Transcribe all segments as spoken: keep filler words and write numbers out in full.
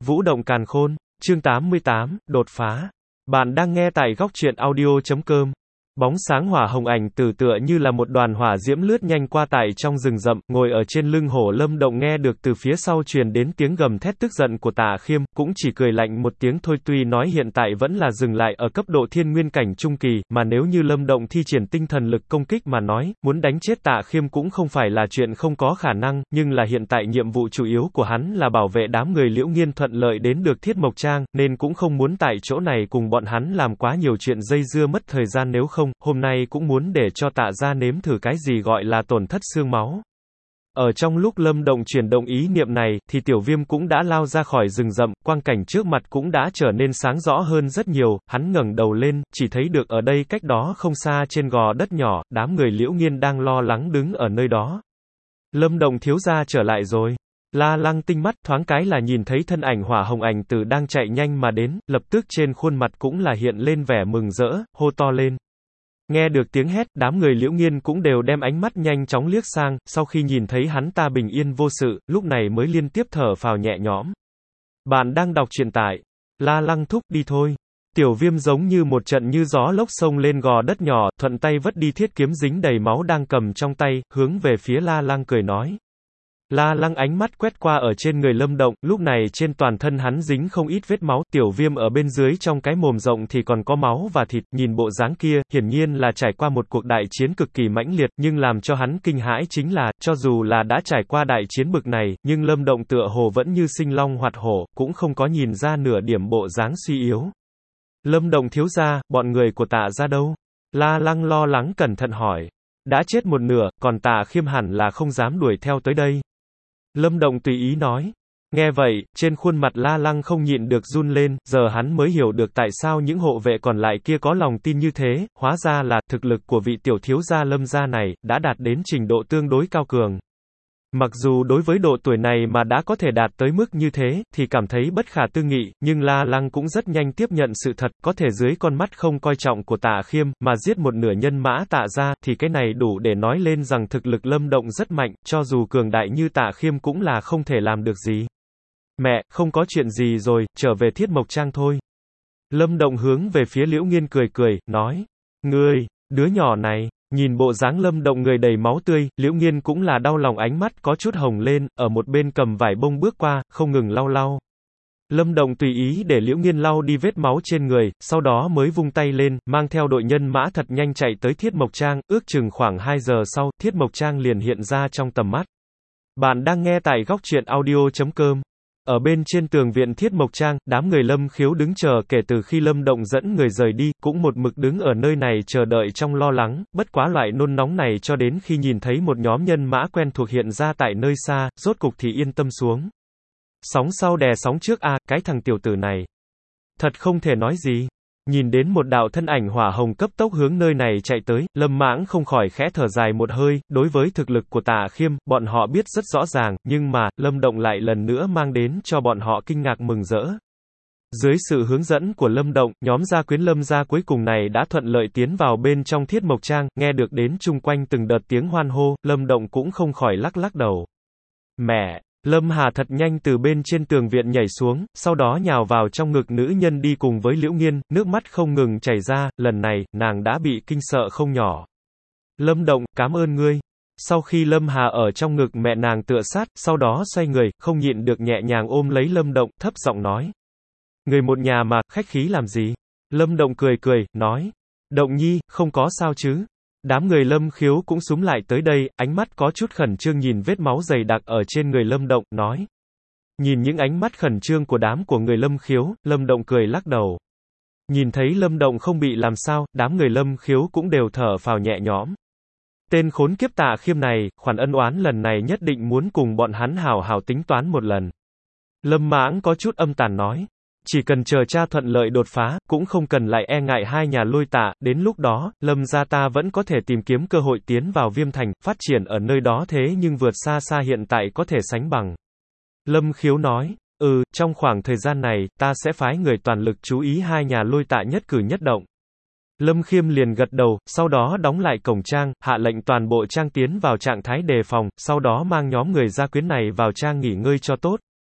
Vũ động càn khôn, chương tám mươi tám, đột phá. Bạn đang nghe tại góc truyện audio chấm com. Bóng sáng hỏa hồng ảnh tử tựa như là một đoàn hỏa diễm lướt nhanh qua tại trong rừng rậm, ngồi ở trên lưng hổ Lâm Động nghe được từ phía sau truyền đến tiếng gầm thét tức giận của Tạ Khiêm, cũng chỉ cười lạnh một tiếng thôi. Tuy nói hiện tại vẫn là dừng lại ở cấp độ thiên nguyên cảnh trung kỳ, mà nếu như Lâm Động thi triển tinh thần lực công kích mà nói, muốn đánh chết Tạ Khiêm cũng không phải là chuyện không có khả năng, nhưng là hiện tại nhiệm vụ chủ yếu của hắn là bảo vệ đám người Liễu Nghiên thuận lợi đến được Thiết Mộc Trang, nên cũng không muốn tại chỗ này cùng bọn hắn làm quá nhiều chuyện dây dưa mất thời gian, nếu không, hôm nay cũng muốn để cho Tạ gia nếm thử cái gì gọi là tổn thất xương máu. Ở trong lúc Lâm Động chuyển động ý niệm này, thì Tiểu Viêm cũng đã lao ra khỏi rừng rậm, quang cảnh trước mặt cũng đã trở nên sáng rõ hơn rất nhiều, hắn ngẩng đầu lên, chỉ thấy được ở đây cách đó không xa trên gò đất nhỏ, đám người Liễu Nghiên đang lo lắng đứng ở nơi đó. Lâm Động thiếu gia trở lại rồi. La Lăng tinh mắt thoáng cái là nhìn thấy thân ảnh hỏa hồng ảnh tử đang chạy nhanh mà đến, lập tức trên khuôn mặt cũng là hiện lên vẻ mừng rỡ, hô to lên. Nghe được tiếng hét, đám người Liễu Nghiên cũng đều đem ánh mắt nhanh chóng liếc sang, sau khi nhìn thấy hắn ta bình yên vô sự, lúc này mới liên tiếp thở phào nhẹ nhõm. Bạn đang đọc truyện tại La Lăng thúc, đi thôi. Tiểu Viêm giống như một trận như gió lốc xông lên gò đất nhỏ, thuận tay vất đi thiết kiếm dính đầy máu đang cầm trong tay, hướng về phía La Lăng cười nói. La Lăng ánh mắt quét qua ở trên người Lâm Động, lúc này trên toàn thân hắn dính không ít vết máu, Tiểu Viêm ở bên dưới trong cái mồm rộng thì còn có máu và thịt, nhìn bộ dáng kia, hiển nhiên là trải qua một cuộc đại chiến cực kỳ mãnh liệt, nhưng làm cho hắn kinh hãi chính là, cho dù là đã trải qua đại chiến bực này, nhưng Lâm Động tựa hồ vẫn như sinh long hoạt hổ, cũng không có nhìn ra nửa điểm bộ dáng suy yếu. Lâm Động thiếu gia, bọn người của Tạ gia đâu? La Lăng lo lắng cẩn thận hỏi. Đã chết một nửa, còn Tạ Khiêm hẳn là không dám đuổi theo tới đây. Lâm Động tùy ý nói. Nghe vậy, trên khuôn mặt La Lăng không nhịn được run lên, giờ hắn mới hiểu được tại sao những hộ vệ còn lại kia có lòng tin như thế, hóa ra là, thực lực của vị tiểu thiếu gia Lâm gia này, đã đạt đến trình độ tương đối cao cường. Mặc dù đối với độ tuổi này mà đã có thể đạt tới mức như thế, thì cảm thấy bất khả tư nghị, nhưng La Lăng cũng rất nhanh tiếp nhận sự thật, có thể dưới con mắt không coi trọng của Tạ Khiêm, mà giết một nửa nhân mã Tạ gia, thì cái này đủ để nói lên rằng thực lực Lâm Động rất mạnh, cho dù cường đại như Tạ Khiêm cũng là không thể làm được gì. Mẹ, không có chuyện gì rồi, trở về Thiết Mộc Trang thôi. Lâm Động hướng về phía Liễu Nghiên cười cười, nói. Ngươi, đứa nhỏ này. Nhìn bộ dáng Lâm Động người đầy máu tươi, Liễu Nghiên cũng là đau lòng, ánh mắt có chút hồng lên, ở một bên cầm vải bông bước qua, không ngừng lau lau. Lâm Động tùy ý để Liễu Nghiên lau đi vết máu trên người, sau đó mới vung tay lên, mang theo đội nhân mã thật nhanh chạy tới Thiết Mộc Trang, ước chừng khoảng hai giờ sau, Thiết Mộc Trang liền hiện ra trong tầm mắt. Bạn đang nghe tại góc truyện audio chấm com. Ở bên trên tường viện Thiết Mộc Trang, đám người Lâm Khiếu đứng chờ kể từ khi Lâm Động dẫn người rời đi, cũng một mực đứng ở nơi này chờ đợi trong lo lắng, bất quá loại nôn nóng này cho đến khi nhìn thấy một nhóm nhân mã quen thuộc hiện ra tại nơi xa, rốt cục thì yên tâm xuống. Sóng sau đè sóng trước a, à, cái thằng tiểu tử này. Thật không thể nói gì. Nhìn đến một đạo thân ảnh hỏa hồng cấp tốc hướng nơi này chạy tới, Lâm Mãng không khỏi khẽ thở dài một hơi, đối với thực lực của Tạ Khiêm, bọn họ biết rất rõ ràng, nhưng mà, Lâm Động lại lần nữa mang đến cho bọn họ kinh ngạc mừng rỡ. Dưới sự hướng dẫn của Lâm Động, nhóm gia quyến Lâm gia cuối cùng này đã thuận lợi tiến vào bên trong Thiết Mộc Trang, nghe được đến chung quanh từng đợt tiếng hoan hô, Lâm Động cũng không khỏi lắc lắc đầu. Mẹ! Lâm Hà thật nhanh từ bên trên tường viện nhảy xuống, sau đó nhào vào trong ngực nữ nhân đi cùng với Liễu Nghiên, nước mắt không ngừng chảy ra, lần này, nàng đã bị kinh sợ không nhỏ. Lâm Động, cảm ơn ngươi. Sau khi Lâm Hà ở trong ngực mẹ nàng tựa sát, sau đó xoay người, không nhịn được nhẹ nhàng ôm lấy Lâm Động, thấp giọng nói. Người một nhà mà, khách khí làm gì? Lâm Động cười cười, nói. Động nhi, không có sao chứ? Đám người Lâm Khiếu cũng xúm lại tới đây, ánh mắt có chút khẩn trương nhìn vết máu dày đặc ở trên người Lâm Động, nói. Nhìn những ánh mắt khẩn trương của đám của người Lâm Khiếu, Lâm Động cười lắc đầu. Nhìn thấy Lâm Động không bị làm sao, đám người Lâm Khiếu cũng đều thở phào nhẹ nhõm. Tên khốn kiếp Tạ Khiêm này, khoản ân oán lần này nhất định muốn cùng bọn hắn hào hào tính toán một lần. Lâm Mãng có chút âm tàn nói. Chỉ cần chờ cha thuận lợi đột phá, cũng không cần lại e ngại hai nhà Lôi Tạ, đến lúc đó, Lâm gia ta vẫn có thể tìm kiếm cơ hội tiến vào Viêm Thành, phát triển ở nơi đó thế nhưng vượt xa xa hiện tại có thể sánh bằng. Lâm Khiếu nói, ừ, trong khoảng thời gian này, ta sẽ phái người toàn lực chú ý hai nhà Lôi Tạ nhất cử nhất động. Lâm Khiêm liền gật đầu, sau đó đóng lại cổng trang, hạ lệnh toàn bộ trang tiến vào trạng thái đề phòng, sau đó mang nhóm người gia quyến này vào trang nghỉ ngơi cho tốt.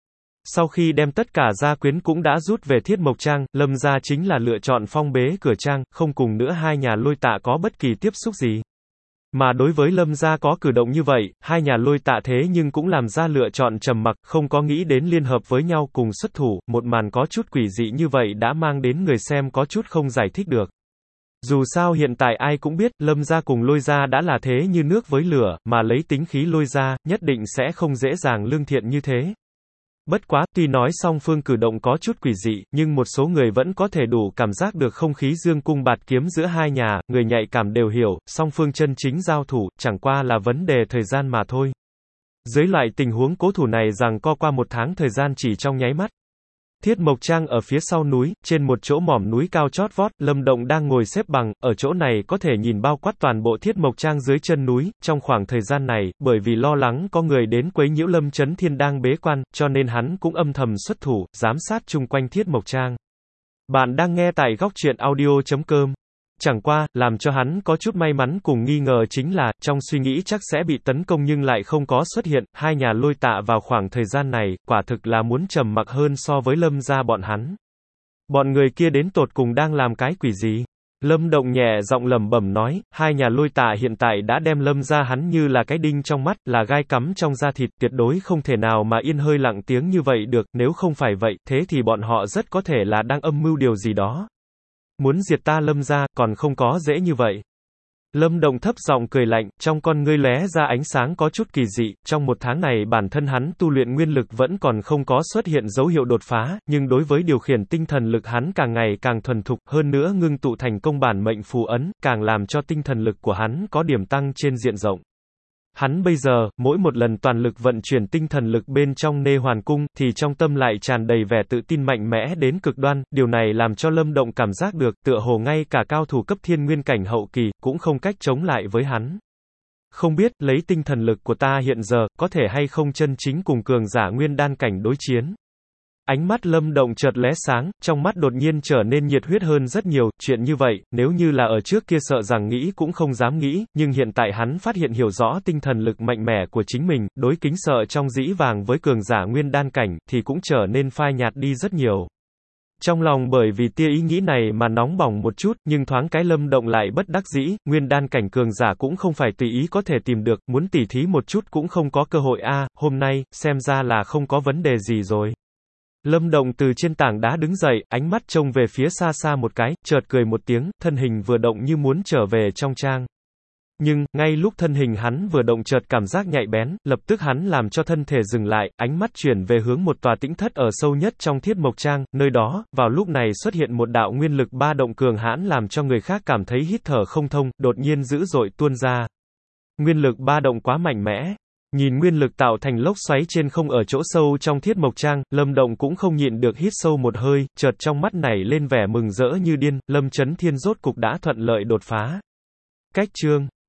Sau khi đem tất cả gia quyến cũng đã rút về Thiết Mộc Trang, Lâm gia chính là lựa chọn phong bế cửa trang, không cùng nữa hai nhà Lôi Tạ có bất kỳ tiếp xúc gì. Mà đối với Lâm gia có cử động như vậy, hai nhà Lôi Tạ thế nhưng cũng làm ra lựa chọn trầm mặc, không có nghĩ đến liên hợp với nhau cùng xuất thủ, một màn có chút quỷ dị như vậy đã mang đến người xem có chút không giải thích được. Dù sao hiện tại ai cũng biết, Lâm gia cùng Lôi gia đã là thế như nước với lửa, mà lấy tính khí Lôi gia, nhất định sẽ không dễ dàng lương thiện như thế. Bất quá, tuy nói song phương cử động có chút quỷ dị, nhưng một số người vẫn có thể đủ cảm giác được không khí dương cung bạt kiếm giữa hai nhà, người nhạy cảm đều hiểu, song phương chân chính giao thủ, chẳng qua là vấn đề thời gian mà thôi. Dưới loại tình huống cố thủ này rằng co qua một tháng thời gian chỉ trong nháy mắt. Thiết Mộc Trang ở phía sau núi, trên một chỗ mỏm núi cao chót vót, Lâm Động đang ngồi xếp bằng, ở chỗ này có thể nhìn bao quát toàn bộ Thiết Mộc Trang dưới chân núi, trong khoảng thời gian này, bởi vì lo lắng có người đến quấy nhiễu Lâm Chấn Thiên đang bế quan, cho nên hắn cũng âm thầm xuất thủ, giám sát chung quanh Thiết Mộc Trang. Bạn đang nghe tại góc truyện audio chấm com. Chẳng qua, làm cho hắn có chút may mắn cùng nghi ngờ chính là, trong suy nghĩ chắc sẽ bị tấn công nhưng lại không có xuất hiện, hai nhà Lôi Tạ vào khoảng thời gian này, quả thực là muốn trầm mặc hơn so với Lâm gia bọn hắn. Bọn người kia đến tột cùng đang làm cái quỷ gì? Lâm Động nhẹ giọng lẩm bẩm nói, hai nhà Lôi Tạ hiện tại đã đem Lâm gia hắn như là cái đinh trong mắt, là gai cắm trong da thịt, tuyệt đối không thể nào mà yên hơi lặng tiếng như vậy được, nếu không phải vậy, thế thì bọn họ rất có thể là đang âm mưu điều gì đó. Muốn diệt ta Lâm gia, còn không có dễ như vậy. Lâm Động thấp giọng cười lạnh, trong con ngươi lóe ra ánh sáng có chút kỳ dị, trong một tháng này bản thân hắn tu luyện nguyên lực vẫn còn không có xuất hiện dấu hiệu đột phá, nhưng đối với điều khiển tinh thần lực hắn càng ngày càng thuần thục, hơn nữa ngưng tụ thành công bản mệnh phù ấn, càng làm cho tinh thần lực của hắn có điểm tăng trên diện rộng. Hắn bây giờ, mỗi một lần toàn lực vận chuyển tinh thần lực bên trong Nê Hoàn Cung, thì trong tâm lại tràn đầy vẻ tự tin mạnh mẽ đến cực đoan, điều này làm cho Lâm Động cảm giác được, tựa hồ ngay cả cao thủ cấp thiên nguyên cảnh hậu kỳ, cũng không cách chống lại với hắn. Không biết, lấy tinh thần lực của ta hiện giờ, có thể hay không chân chính cùng cường giả nguyên đan cảnh đối chiến. Ánh mắt Lâm Động chợt lóe sáng, trong mắt đột nhiên trở nên nhiệt huyết hơn rất nhiều, chuyện như vậy, nếu như là ở trước kia sợ rằng nghĩ cũng không dám nghĩ, nhưng hiện tại hắn phát hiện hiểu rõ tinh thần lực mạnh mẽ của chính mình, đối kính sợ trong dĩ vàng với cường giả nguyên đan cảnh, thì cũng trở nên phai nhạt đi rất nhiều. Trong lòng bởi vì tia ý nghĩ này mà nóng bỏng một chút, nhưng thoáng cái Lâm Động lại bất đắc dĩ, nguyên đan cảnh cường giả cũng không phải tùy ý có thể tìm được, muốn tỉ thí một chút cũng không có cơ hội a, hôm nay, xem ra là không có vấn đề gì rồi. Lâm Động từ trên tảng đá đứng dậy, ánh mắt trông về phía xa xa một cái, chợt cười một tiếng, thân hình vừa động như muốn trở về trong trang. Nhưng, ngay lúc thân hình hắn vừa động chợt cảm giác nhạy bén, lập tức hắn làm cho thân thể dừng lại, ánh mắt chuyển về hướng một tòa tĩnh thất ở sâu nhất trong Thiết Mộc Trang, nơi đó, vào lúc này xuất hiện một đạo nguyên lực ba động cường hãn làm cho người khác cảm thấy hít thở không thông, đột nhiên dữ dội tuôn ra. Nguyên lực ba động quá mạnh mẽ. Nhìn nguyên lực tạo thành lốc xoáy trên không ở chỗ sâu trong Thiết Mộc Trang, Lâm Động cũng không nhịn được hít sâu một hơi, chợt trong mắt nảy lên vẻ mừng rỡ như điên, Lâm Chấn Thiên rốt cục đã thuận lợi đột phá. Cách chương